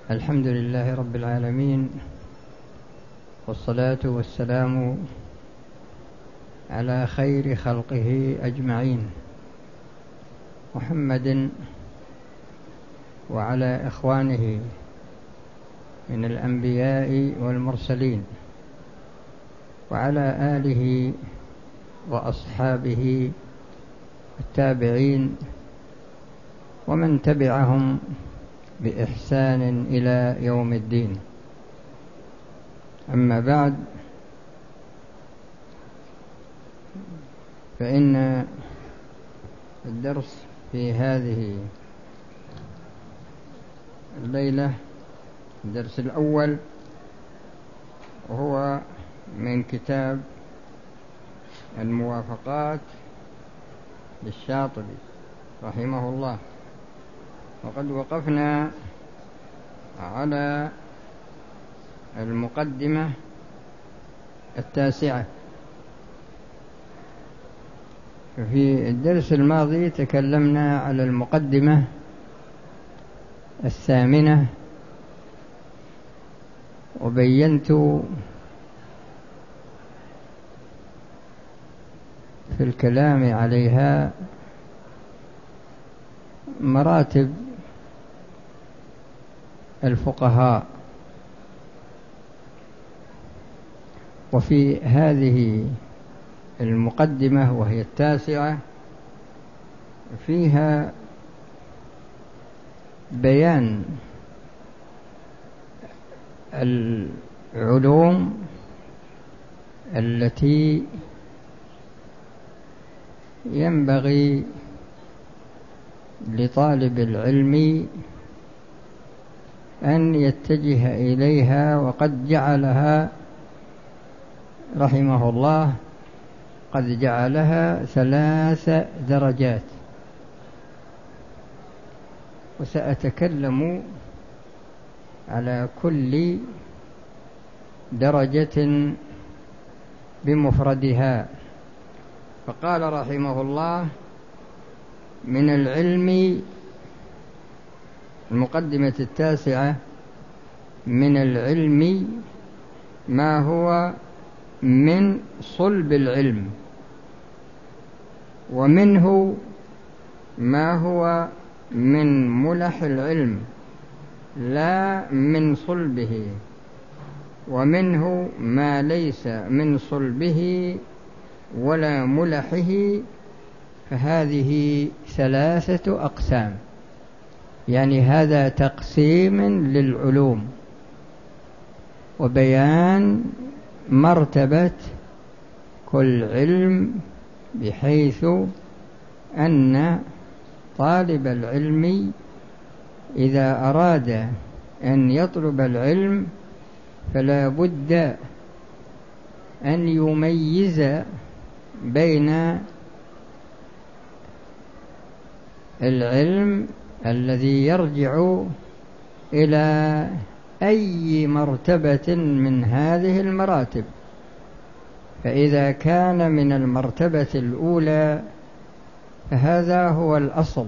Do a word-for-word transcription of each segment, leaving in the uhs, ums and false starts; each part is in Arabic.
الحمد لله رب العالمين، والصلاة والسلام على خير خلقه أجمعين، محمد وعلى إخوانه من الأنبياء والمرسلين، وعلى آله وأصحابه التابعين ومن تبعهم بإحسان إلى يوم الدين. أما بعد، فإن الدرس في هذه الليلة الدرس الأول وهو من كتاب الموافقات للشاطبي رحمه الله، وقد وقفنا على المقدمة التاسعة. في الدرس الماضي تكلمنا على المقدمة الثامنة، وبينت في الكلام عليها مراتب الفقهاء. وفي هذه المقدمة وهي التاسعة فيها بيان العلوم التي ينبغي لطالب العلم أن يتجه إليها، وقد جعلها رحمه الله قد جعلها ثلاث درجات، وسأتكلم على كل درجة بمفردها. فقال رحمه الله: من العلم، المقدمة التاسعة، من العلم ما هو من صلب العلم، ومنه ما هو من ملح العلم لا من صلبه، ومنه ما ليس من صلبه ولا ملحه. فهذه ثلاثة أقسام، يعني هذا تقسيم للعلوم وبيان مرتبة كل علم، بحيث أن طالب العلم إذا أراد أن يطلب العلم فلا بد أن يميز بين العلم الذي يرجع إلى أي مرتبة من هذه المراتب. فإذا كان من المرتبة الأولى فهذا هو الأصل،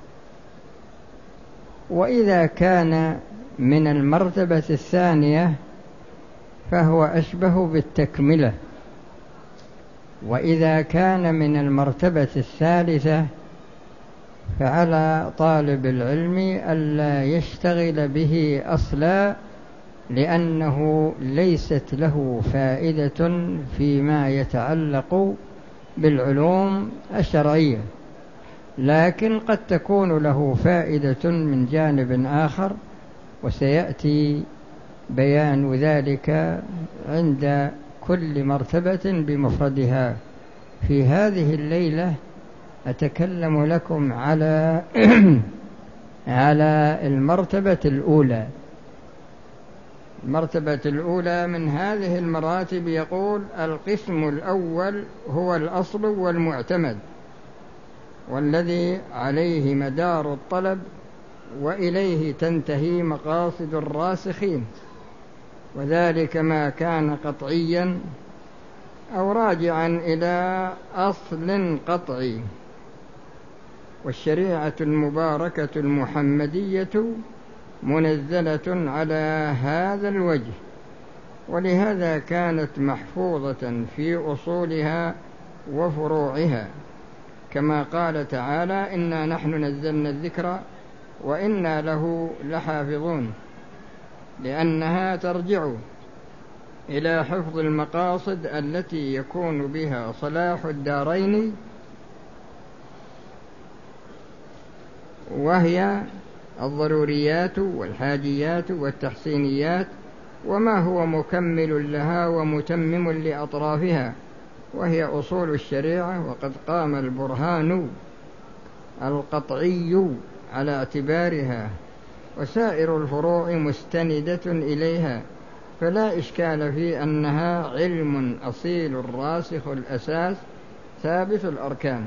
وإذا كان من المرتبة الثانية فهو أشبه بالتكملة، وإذا كان من المرتبة الثالثة فعلى طالب العلم ألا يشتغل به أصلا، لأنه ليست له فائدة فيما يتعلق بالعلوم الشرعية، لكن قد تكون له فائدة من جانب آخر، وسيأتي بيان ذلك عند كل مرتبة بمفردها. في هذه الليلة أتكلم لكم على على المرتبة الأولى. المرتبة الأولى من هذه المراتب يقول: القسم الأول هو الأصل والمعتمد، والذي عليه مدار الطلب، وإليه تنتهي مقاصد الراسخين، وذلك ما كان قطعيا أو راجعا إلى أصل قطعي. والشريعة المباركة المحمدية منزلة على هذا الوجه، ولهذا كانت محفوظة في أصولها وفروعها، كما قال تعالى: إنا نحن نزلنا الذكر وإنا له لحافظون، لأنها ترجع إلى حفظ المقاصد التي يكون بها صلاح الدارين، وهي الضروريات والحاجيات والتحسينيات، وما هو مكمل لها ومتمم لأطرافها، وهي أصول الشريعة. وقد قام البرهان القطعي على اعتبارها، وسائر الفروع مستندة إليها، فلا إشكال في أنها علم أصيل راسخ الأساس ثابت الأركان.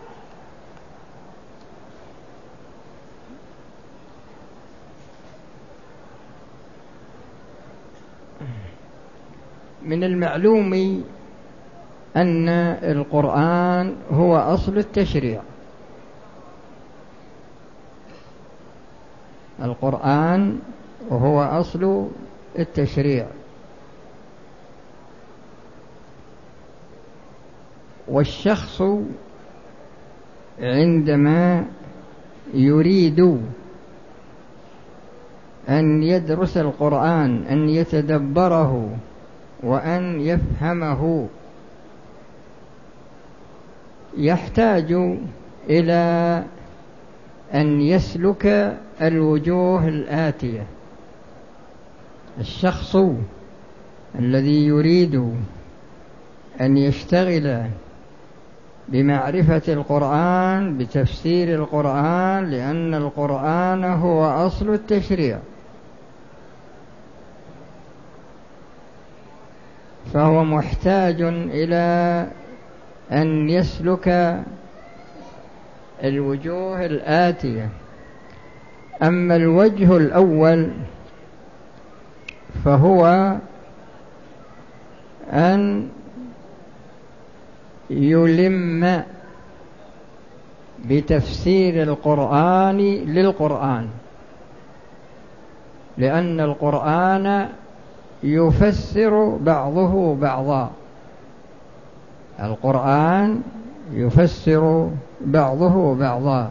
من المعلوم أن القرآن هو أصل التشريع. القرآن وهو أصل التشريع، والشخص عندما يريد أن يدرس القرآن، أن يتدبره وأن يفهمه، يحتاج إلى أن يسلك الوجوه الآتية. الشخص الذي يريد أن يشتغل بمعرفة القرآن، بتفسير القرآن، لأن القرآن هو أصل التشريع، فهو محتاج إلى أن يسلك الوجوه الآتية. أما الوجه الأول فهو أن يلم بتفسير القرآن للقرآن، لأن القرآن يفسر بعضه بعضا. القرآن يفسر بعضه بعضا،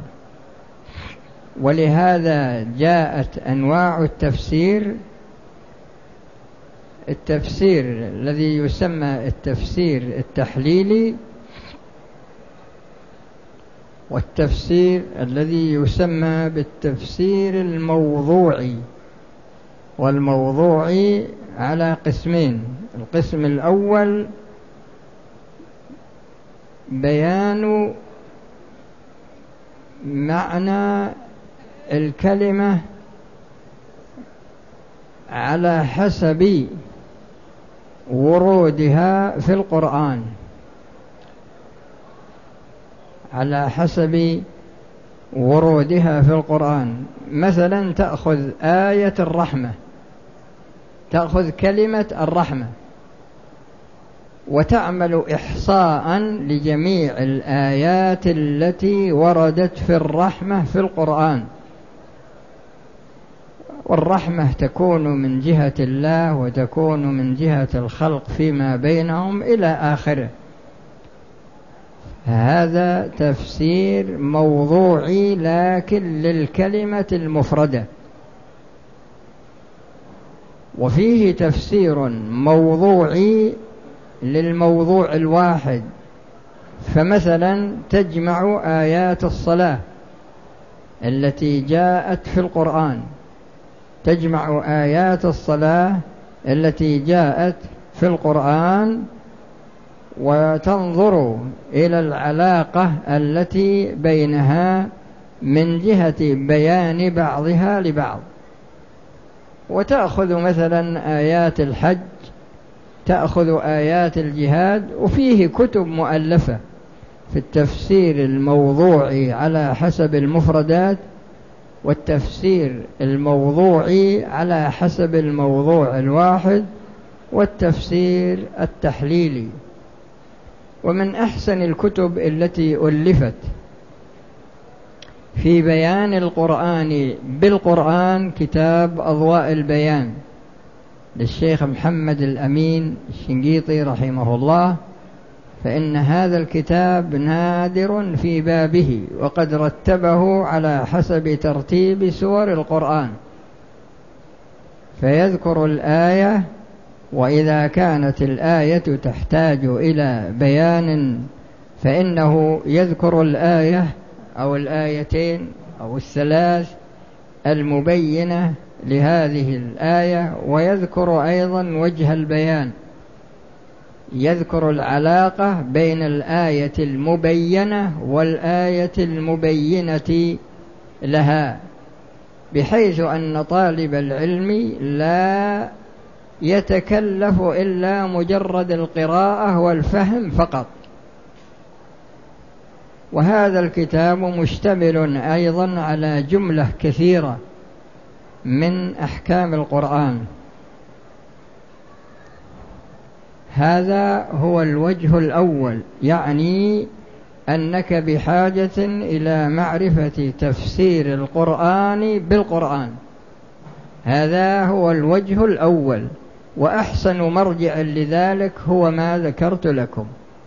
ولهذا جاءت أنواع التفسير. التفسير الذي يسمى التفسير التحليلي، والتفسير الذي يسمى بالتفسير الموضوعي. والموضوعي على قسمين: القسم الأول بيان معنى الكلمة على حسب ورودها في القرآن، على حسب ورودها في القرآن. مثلا تأخذ آية الرحمة، تأخذ كلمة الرحمة وتعمل إحصاء لجميع الآيات التي وردت في الرحمة في القرآن. والرحمة تكون من جهة الله وتكون من جهة الخلق فيما بينهم إلى آخره. هذا تفسير موضوعي لكن للكلمة المفردة. وفيه تفسير موضوعي للموضوع الواحد، فمثلا تجمع آيات الصلاة التي جاءت في القرآن، تجمع آيات الصلاة التي جاءت في القرآن وتنظر إلى العلاقة التي بينها من جهة بيان بعضها لبعض. وتأخذ مثلا آيات الحج، تأخذ آيات الجهاد، وفيه كتب مؤلفة في التفسير الموضوعي على حسب المفردات، والتفسير الموضوعي على حسب الموضوع الواحد، والتفسير التحليلي. ومن أحسن الكتب التي ألفت في بيان القرآن بالقرآن كتاب أضواء البيان للشيخ محمد الأمين الشنقيطي رحمه الله، فإن هذا الكتاب نادر في بابه، وقد رتبه على حسب ترتيب سور القرآن، فيذكر الآية، وإذا كانت الآية تحتاج إلى بيان فإنه يذكر الآية أو الآيتين أو الثلاث المبينة لهذه الآية، ويذكر أيضا وجه البيان، يذكر العلاقة بين الآية المبينة والآية المبينة لها، بحيث أن طالب العلم لا يتكلف إلا مجرد القراءة والفهم فقط. وهذا الكتاب مشتمل أيضا على جملة كثيرة من أحكام القرآن. هذا هو الوجه الأول، يعني أنك بحاجة إلى معرفة تفسير القرآن بالقرآن. هذا هو الوجه الأول، وأحسن مرجع لذلك هو ما ذكرت لكم.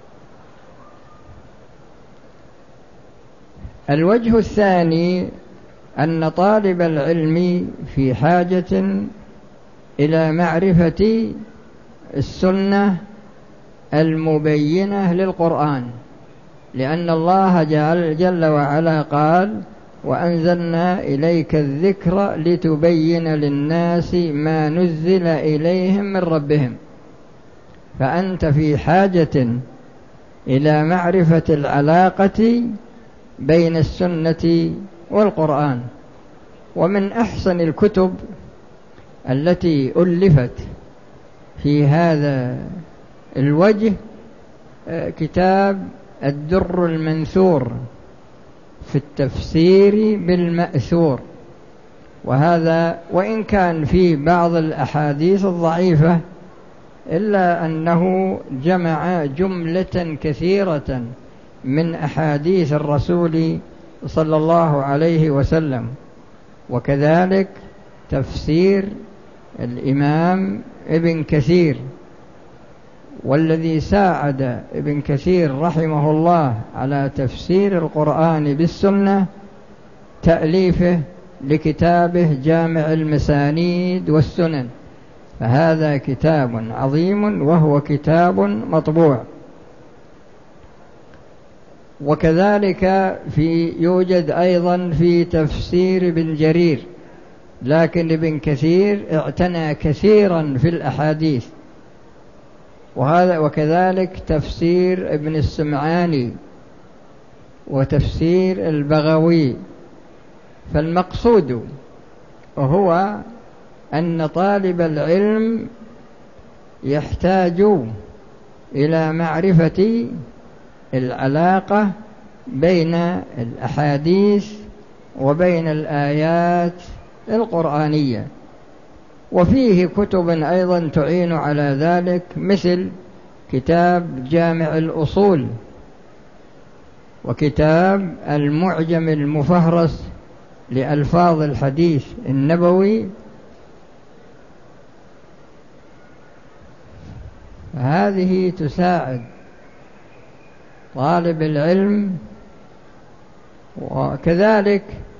الوجه الثاني أن طالب العلم في حاجة إلى معرفة السنة المبينة للقرآن، لأن الله جل, جل وعلا قال: وأنزلنا إليك الذكر لتبين للناس ما نزل إليهم من ربهم. فأنت في حاجة إلى معرفة العلاقة بين السنة والقرآن. ومن أحسن الكتب التي ألفت في هذا الوجه كتاب الدر المنثور في التفسير بالمأثور، وهذا وإن كان فيه بعض الأحاديث الضعيفة إلا أنه جمع جملة كثيرة من أحاديث الرسول صلى الله عليه وسلم. وكذلك تفسير الإمام ابن كثير، والذي ساعد ابن كثير رحمه الله على تفسير القرآن بالسنة تأليفه لكتابه جامع المسانيد والسنن، فهذا كتاب عظيم وهو كتاب مطبوع. وكذلك في يوجد أيضا في تفسير ابن جرير، لكن ابن كثير اعتنى كثيرا في الأحاديث. وهذا وكذلك تفسير ابن السمعاني وتفسير البغوي. فالمقصود هو أن طالب العلم يحتاج إلى معرفة العلاقة بين الأحاديث وبين الآيات القرآنية. وفيه كتب أيضا تعين على ذلك، مثل كتاب جامع الأصول، وكتاب المعجم المفهرس لألفاظ الحديث النبوي. هذه تساعد طالب العلم. وكذلك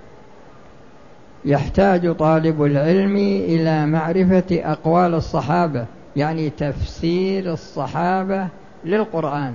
يحتاج طالب العلم إلى معرفة أقوال الصحابة، يعني تفسير الصحابة للقرآن،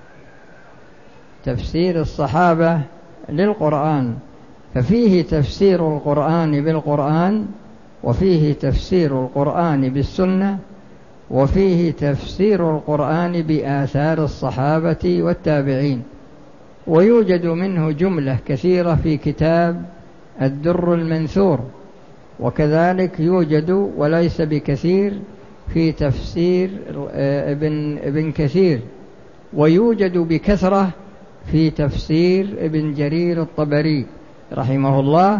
تفسير الصحابة للقرآن. ففيه تفسير القرآن بالقرآن، وفيه تفسير القرآن بالسنة، وفيه تفسير القرآن بآثار الصحابة والتابعين. ويوجد منه جملة كثيرة في كتاب الدر المنثور، وكذلك يوجد وليس بكثير في تفسير ابن, ابن كثير، ويوجد بكثرة في تفسير ابن جرير الطبري رحمه الله.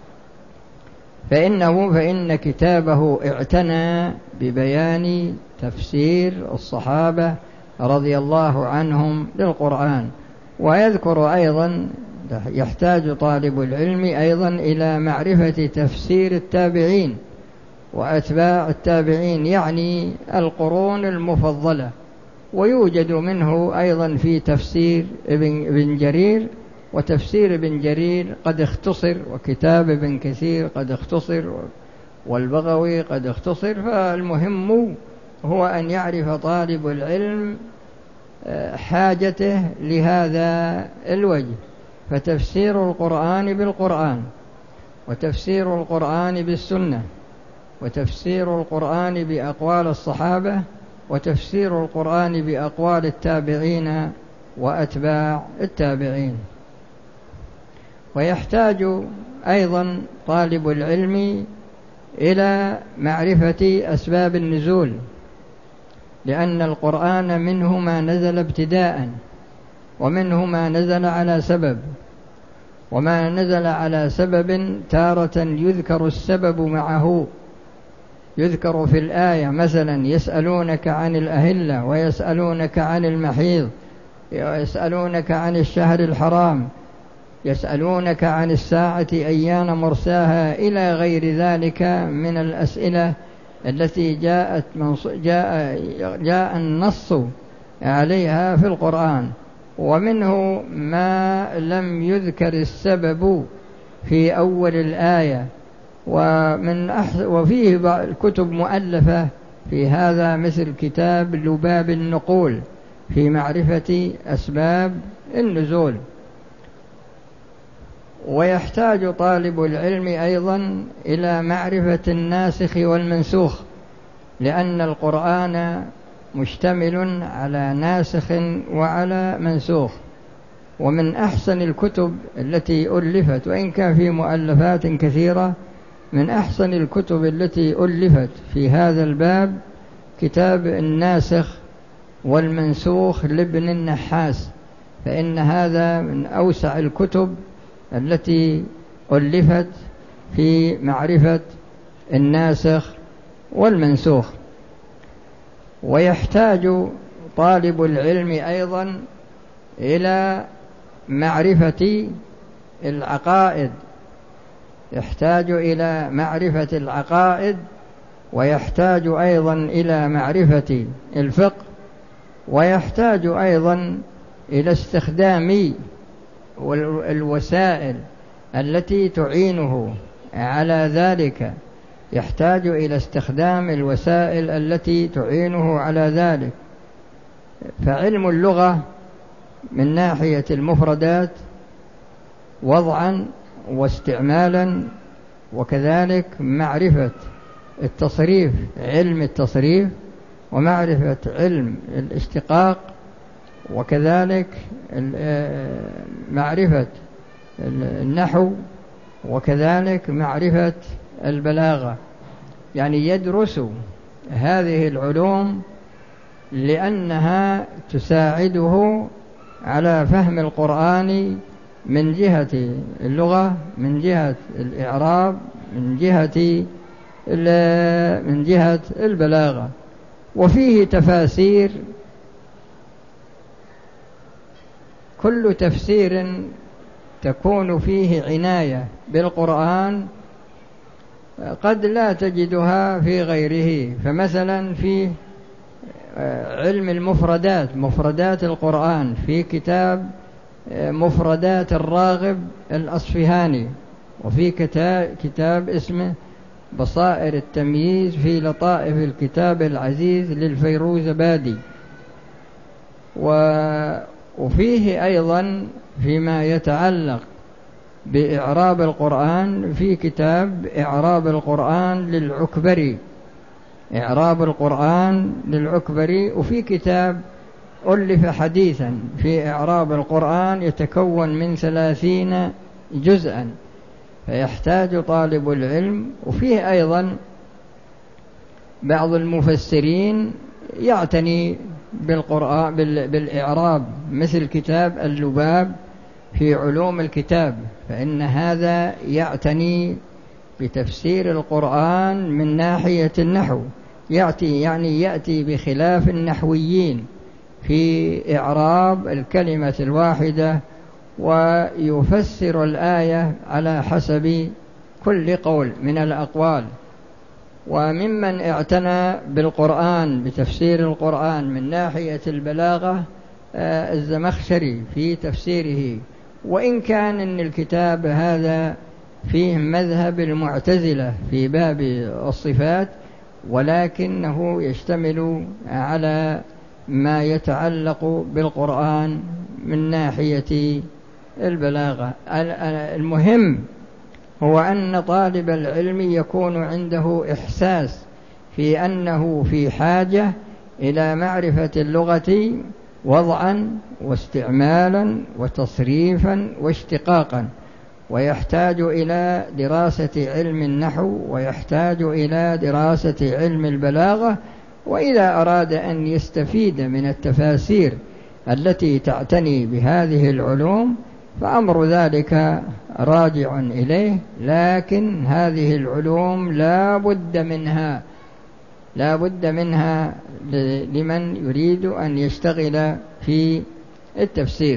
فإنه فإن كتابه اعتنى ببيان تفسير الصحابة رضي الله عنهم للقرآن. ويذكر أيضا يحتاج طالب العلم أيضا إلى معرفة تفسير التابعين وأتباع التابعين، يعني القرون المفضلة. ويوجد منه أيضا في تفسير ابن جرير، وتفسير ابن جرير قد اختصر، وكتاب ابن كثير قد اختصر، والبغوي قد اختصر. فالمهم هو أن يعرف طالب العلم حاجته لهذا الوجه. فتفسير القرآن بالقرآن، وتفسير القرآن بالسنة، وتفسير القرآن بأقوال الصحابة، وتفسير القرآن بأقوال التابعين وأتباع التابعين. ويحتاج أيضا طالب العلم إلى معرفة أسباب النزول، لأن القرآن منه ما نزل ابتداء، ومنه ما نزل على سبب، وما نزل على سبب تارة يذكر السبب معه، يذكر في الآية مثلا يسألونك عن الأهلة، ويسألونك عن المحيض، ويسألونك عن الشهر الحرام، يسألونك عن الساعة أيان مرساها، إلى غير ذلك من الأسئلة التي جاءت جاء, جاء النص عليها في القرآن. ومنه ما لم يذكر السبب في أول الآية، ومن وفيه كتب مؤلفة في هذا، مثل كتاب لباب النقول في معرفة أسباب النزول. ويحتاج طالب العلم أيضا إلى معرفة الناسخ والمنسوخ، لأن القرآن مشتمل على ناسخ وعلى منسوخ. ومن أحسن الكتب التي ألفت، وإن كان في مؤلفات كثيرة، من أحسن الكتب التي ألفت في هذا الباب كتاب الناسخ والمنسوخ لابن النحاس، فإن هذا من أوسع الكتب التي ألفت في معرفة الناسخ والمنسوخ. ويحتاج طالب العلم أيضا إلى معرفة العقائد، يحتاج إلى معرفة العقائد، ويحتاج أيضا إلى معرفة الفقه، ويحتاج أيضا إلى استخدام الوسائل التي تعينه على ذلك، يحتاج إلى استخدام الوسائل التي تعينه على ذلك. فعلم اللغة من ناحية المفردات وضعا واستعمالا، وكذلك معرفة التصريف، علم التصريف، ومعرفة علم الاشتقاق، وكذلك معرفة النحو، وكذلك معرفة البلاغة. يعني يدرس هذه العلوم لأنها تساعده على فهم القرآن من جهة اللغة، من جهة الإعراب، من جهة من جهة البلاغة. وفيه تفاسير، كل تفسير تكون فيه عناية بالقرآن قد لا تجدها في غيره. فمثلا في علم المفردات، مفردات القرآن، في كتاب مفردات الراغب الأصفهاني، وفي كتاب, كتاب اسمه بصائر التمييز في لطائف الكتاب العزيز للفيروزبادي. وفيه أيضا فيما يتعلق بإعراب القرآن في كتاب إعراب القرآن للعكبري، إعراب القرآن للعكبري. وفي كتاب ألف حديثا في إعراب القرآن يتكون من ثلاثين جزءا، فيحتاج طالب العلم. وفيه أيضا بعض المفسرين يعتني بالقرآن بالإعراب، مثل كتاب اللباب في علوم الكتاب، فإن هذا يعتني بتفسير القرآن من ناحية النحو، يأتي يعني يأتي بخلاف النحويين في إعراب الكلمة الواحدة ويفسر الآية على حسب كل قول من الأقوال. وممن اعتنى بالقرآن بتفسير القرآن من ناحية البلاغة الزمخشري في تفسيره، وإن كان إن الكتاب هذا فيه مذهب المعتزلة في باب الصفات، ولكنه يشتمل على ما يتعلق بالقرآن من ناحية البلاغة. المهم هو أن طالب العلم يكون عنده إحساس في أنه في حاجة إلى معرفة اللغة وضعا واستعمالا وتصريفا واشتقاقا، ويحتاج إلى دراسة علم النحو، ويحتاج إلى دراسة علم البلاغة. وإذا أراد أن يستفيد من التفاسير التي تعتني بهذه العلوم فأمر ذلك راجع إليه، لكن هذه العلوم لا بد منها لا بد منها لمن يريد أن يشتغل في التفسير.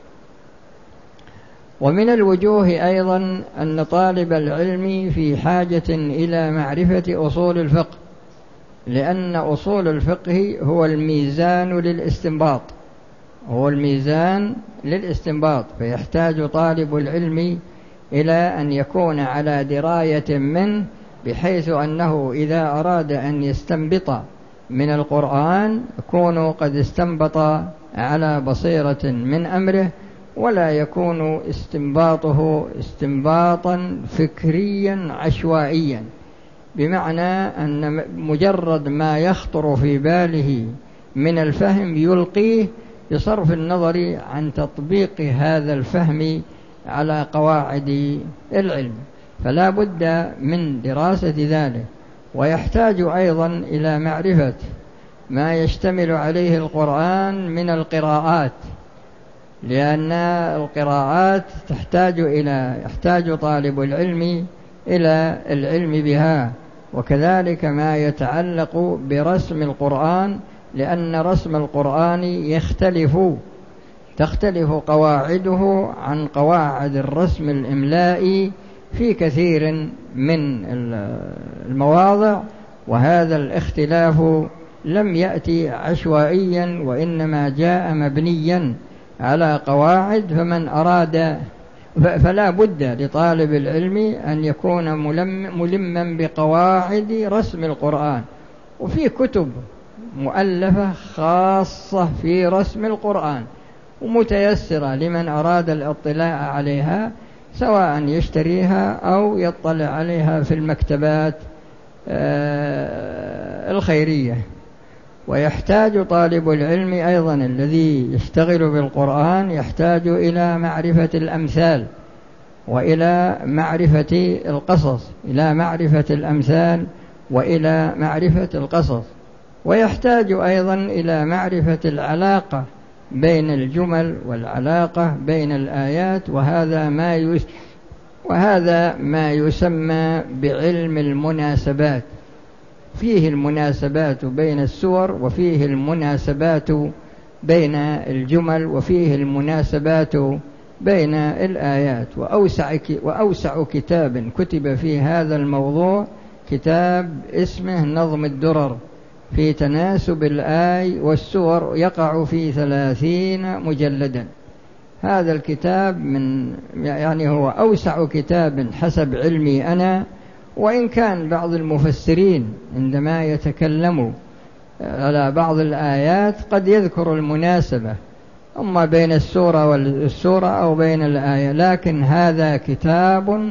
ومن الوجوه أيضا أن طالب العلم في حاجة إلى معرفة أصول الفقه، لأن أصول الفقه هو الميزان للاستنباط هو الميزان للاستنباط فيحتاج طالب العلم إلى أن يكون على دراية منه، بحيث أنه إذا أراد أن يستنبط من القرآن يكون قد استنبط على بصيرة من أمره، ولا يكون استنباطه استنباطا فكريا عشوائيا، بمعنى أن مجرد ما يخطر في باله من الفهم يلقيه بصرف النظر عن تطبيق هذا الفهم على قواعد العلم. فلا بد من دراسة ذلك. ويحتاج أيضا إلى معرفة ما يشتمل عليه القرآن من القراءات، لأن القراءات تحتاج إلى يحتاج طالب العلم إلى العلم بها، وكذلك ما يتعلق برسم القرآن، لأن رسم القرآن يختلف تختلف قواعده عن قواعد الرسم الإملائي في كثير من المواضع، وهذا الاختلاف لم يأتي عشوائيا، وإنما جاء مبنيا على قواعد. فمن أراد فلا بد لطالب العلم أن يكون ملم ملما بقواعد رسم القرآن. وفي كتب مؤلفة خاصة في رسم القرآن ومتيسرة لمن أراد الاطلاع عليها، سواء يشتريها أو يطلع عليها في المكتبات الخيرية. ويحتاج طالب العلم أيضا الذي يشتغل بالقرآن يحتاج إلى معرفة الأمثال وإلى معرفة القصص إلى معرفة الأمثال وإلى معرفة القصص. ويحتاج أيضا إلى معرفة العلاقة بين الجمل والعلاقة بين الآيات، وهذا ما يس وهذا ما يسمى بعلم المناسبات. فيه المناسبات بين السور، وفيه المناسبات بين الجمل، وفيه المناسبات بين الآيات. وأوسع, وأوسع كتاب كتب في هذا الموضوع كتاب اسمه نظم الدرر في تناسب الآي والسور، يقع في ثلاثين مجلدا. هذا الكتاب من يعني هو أوسع كتاب حسب علمي أنا، وإن كان بعض المفسرين عندما يتكلموا على بعض الآيات قد يذكر المناسبة أما بين السورة والسورة أو بين الآية، لكن هذا كتاب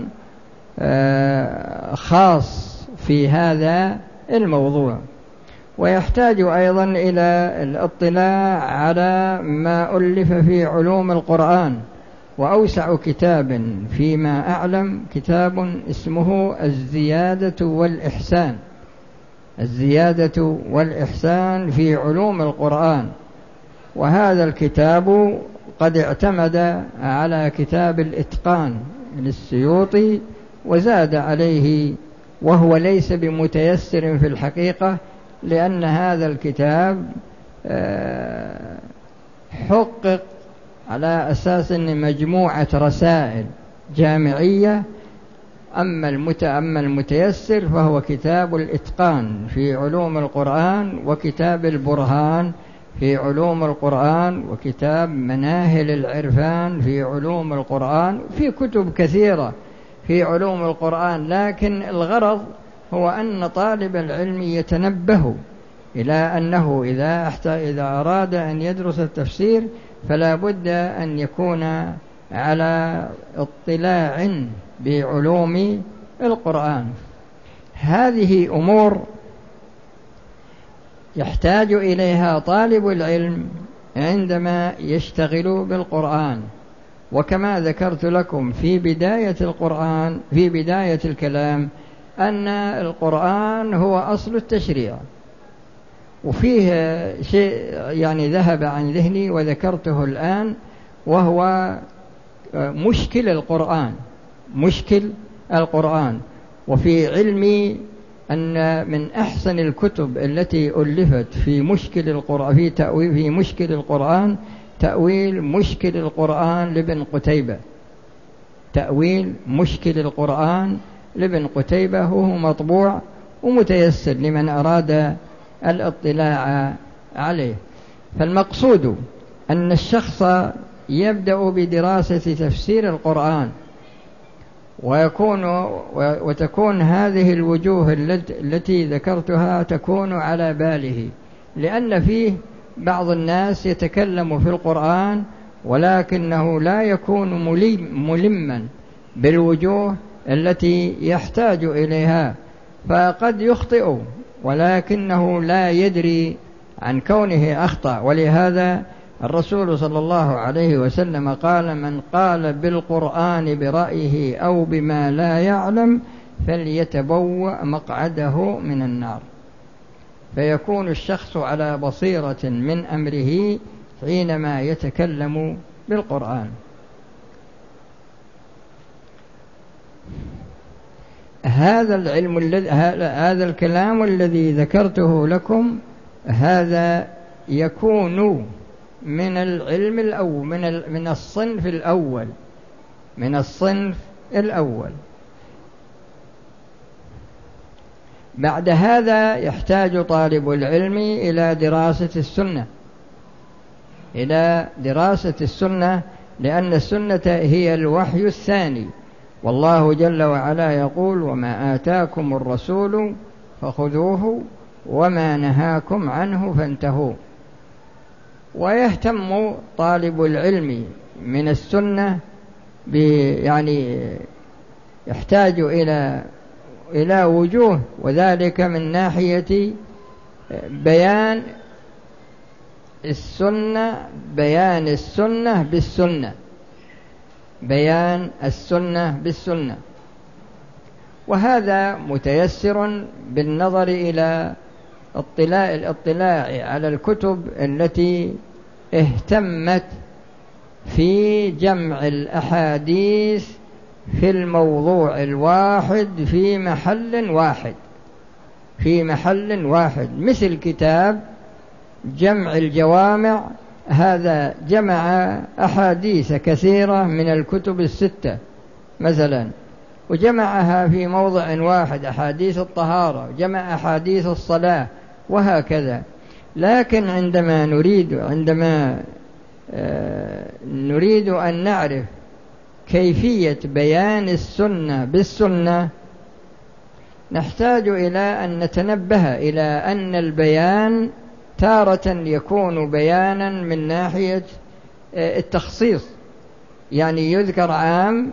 خاص في هذا الموضوع. ويحتاج أيضا إلى الاطلاع على ما ألف في علوم القرآن. وأوسع كتاب فيما أعلم كتاب اسمه الزيادة والإحسان الزيادة والإحسان في علوم القرآن. وهذا الكتاب قد اعتمد على كتاب الإتقان للسيوطي وزاد عليه، وهو ليس بمتيسر في الحقيقة، لأن هذا الكتاب حقق على أساس أن مجموعة رسائل جامعية. أما أما المتيسر فهو كتاب الإتقان في علوم القرآن، وكتاب البرهان في علوم القرآن، وكتاب مناهل العرفان في علوم القرآن، في كتب كثيرة في علوم القرآن. لكن الغرض هو أن طالب العلم يتنبه إلى أنه إذا إذا أراد أن يدرس التفسير فلا بد أن يكون على اطلاع بعلوم القرآن. هذه أمور يحتاج إليها طالب العلم عندما يشتغل بالقرآن. وكما ذكرت لكم في بداية القرآن في بداية الكلام أن القرآن هو أصل التشريع، وفيه شيء يعني ذهب عن ذهني وذكرته الآن، وهو مشكل القرآن مشكل القرآن. وفي علمي أن من أحسن الكتب التي ألفت في مشكل القرآن في تأويل في مشكل القرآن تأويل مشكل القرآن لابن قتيبة. تأويل مشكل القرآن لابن قتيبة وهو مطبوع ومتيسر لمن أراد الاطلاع عليه. فالمقصود أن الشخص يبدأ بدراسة تفسير القرآن، ويكون وتكون هذه الوجوه التي ذكرتها تكون على باله، لأن فيه بعض الناس يتكلم في القرآن ولكنه لا يكون ملم ملما بالوجوه التي يحتاج إليها، فقد يخطئ ولكنه لا يدري عن كونه أخطأ. ولهذا الرسول صلى الله عليه وسلم قال: من قال بالقرآن برأيه أو بما لا يعلم فليتبوأ مقعده من النار. فيكون الشخص على بصيرة من أمره حينما يتكلم بالقرآن. هذا العلم الذي هذا الكلام الذي ذكرته لكم هذا يكون من العلم الأول من من الصنف الأول من الصنف الأول. بعد هذا يحتاج طالب العلم إلى دراسة السنة إلى دراسة السنة لأن السنة هي الوحي الثاني، والله جل وعلا يقول: وما آتاكم الرسول فخذوه وما نهاكم عنه فانتهوا. ويهتم طالب العلم من السنة يعني يحتاج إلى إلى وجوه، وذلك من ناحية بيان السنة بيان السنة بالسنة بيان السنة بالسنة وهذا متيسر بالنظر إلى اطلاع الاطلاع على الكتب التي اهتمت في جمع الأحاديث في الموضوع الواحد في محل واحد في محل واحد مثل كتاب جمع الجوامع. هذا جمع أحاديث كثيرة من الكتب الستة مثلا، وجمعها في موضع واحد، أحاديث الطهارة، جمع أحاديث الصلاة وهكذا. لكن عندما نريد عندما آه نريد أن نعرف كيفية بيان السنة بالسنة نحتاج إلى أن نتنبه إلى أن البيان تارة يكون بيانا من ناحية التخصيص، يعني يذكر عام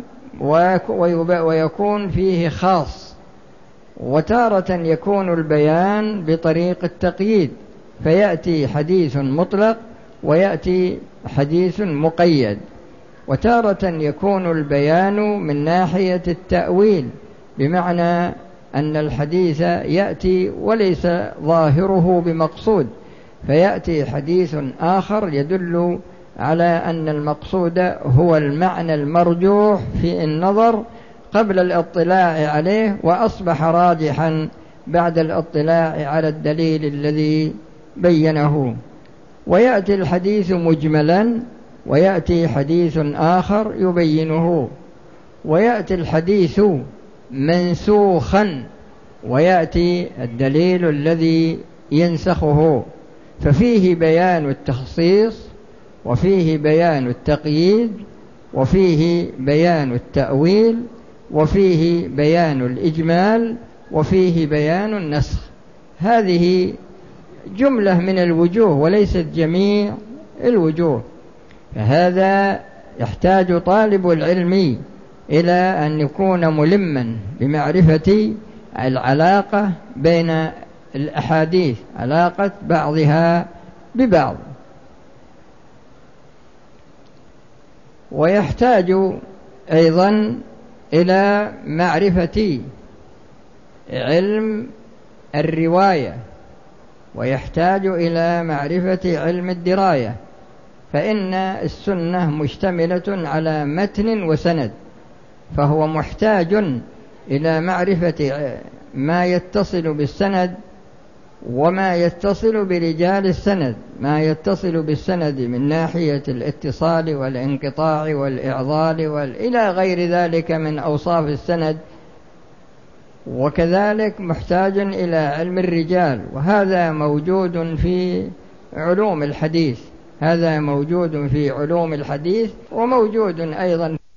ويكون فيه خاص، وتارة يكون البيان بطريق التقييد، فيأتي حديث مطلق ويأتي حديث مقيد. وتارة يكون البيان من ناحية التأويل، بمعنى أن الحديث يأتي وليس ظاهره بمقصود، فيأتي حديث آخر يدل على أن المقصود هو المعنى المرجوح في النظر قبل الاطلاع عليه، وأصبح راجحا بعد الاطلاع على الدليل الذي بينه. ويأتي الحديث مجملا ويأتي حديث آخر يبينه، ويأتي الحديث منسوخا ويأتي الدليل الذي ينسخه، ففيه بيان التخصيص وفيه بيان التقييد وفيه بيان التأويل وفيه بيان الإجمال وفيه بيان النسخ. هذه جملة من الوجوه وليست جميع الوجوه، فهذا يحتاج طالب العلم إلى أن يكون ملما بمعرفة العلاقة بين الأحاديث، علاقة بعضها ببعض، ويحتاج أيضا إلى معرفة علم الرواية، ويحتاج إلى معرفة علم الدراية، فإن السنة مشتملة على متن وسند، فهو محتاج إلى معرفة ما يتصل بالسند وما يتصل برجال السند، ما يتصل بالسند من ناحية الاتصال والانقطاع والإعضال وإلى غير ذلك من أوصاف السند، وكذلك محتاج إلى علم الرجال، وهذا موجود في علوم الحديث، هذا موجود في علوم الحديث وموجود أيضا